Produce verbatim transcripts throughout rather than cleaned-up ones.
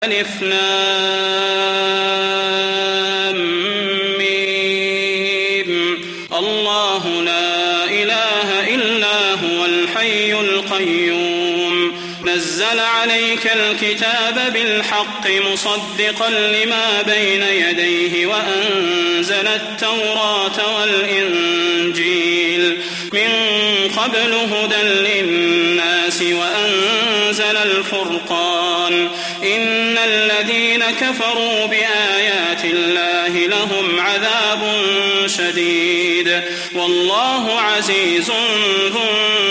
ألف لام ميم الله لا إله إلا هو الحي القيوم نزل عليك الكتاب بالحق مصدقا لما بين يديه وأنزل التوراة والإنجيل من قبل هدى للناس وأنزل الفرقان إن الذين كفروا بآيات الله لهم عذاب شديد والله عزيز ذو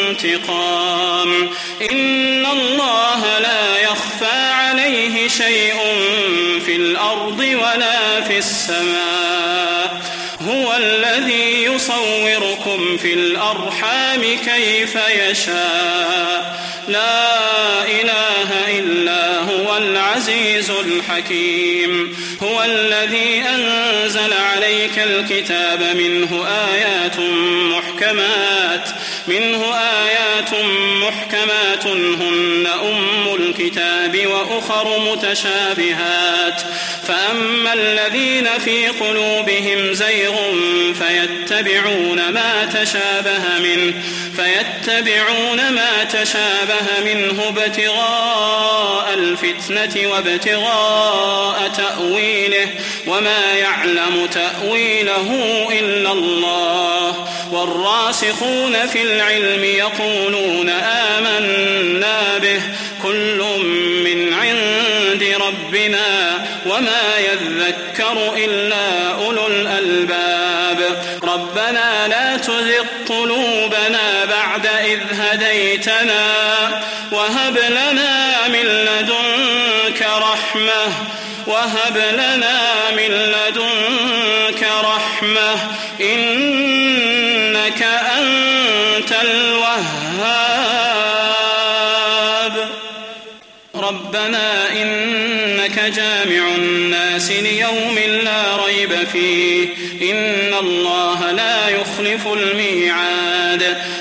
انتقام إن الله لا يخفى عليه شيء في الأرض ولا في السماء هو الذي يصوركم في الأرحام كيف يشاء لا إله إلا هو العزيز الحكيم هو الذي أنزل عليك الكتاب منه آيات محكمات منه آيات محكمات هن أم الكتاب وأخر متشابهات فأما الذين في قلوبهم زيغ فيتبعون ما تشابه منه فيتبعون ما تشابه منه ابتغاء الفتنة وابتغاء تأويله وما يعلم تأويله إلا الله والراسخون في العلم يقولون آمنا به كل من عند ربنا وما يذكر إلا أولو الألباب ربنا لا تزغ قلوبنا بعد إذ هديتنا وهب لنا من لدنك رحمة وهب لنا من لدنك رحمة إنك أنت الوهاب ربنا إنك جامع الناس ليوم لا ريب فيه إن الله لا يخلف الميعاد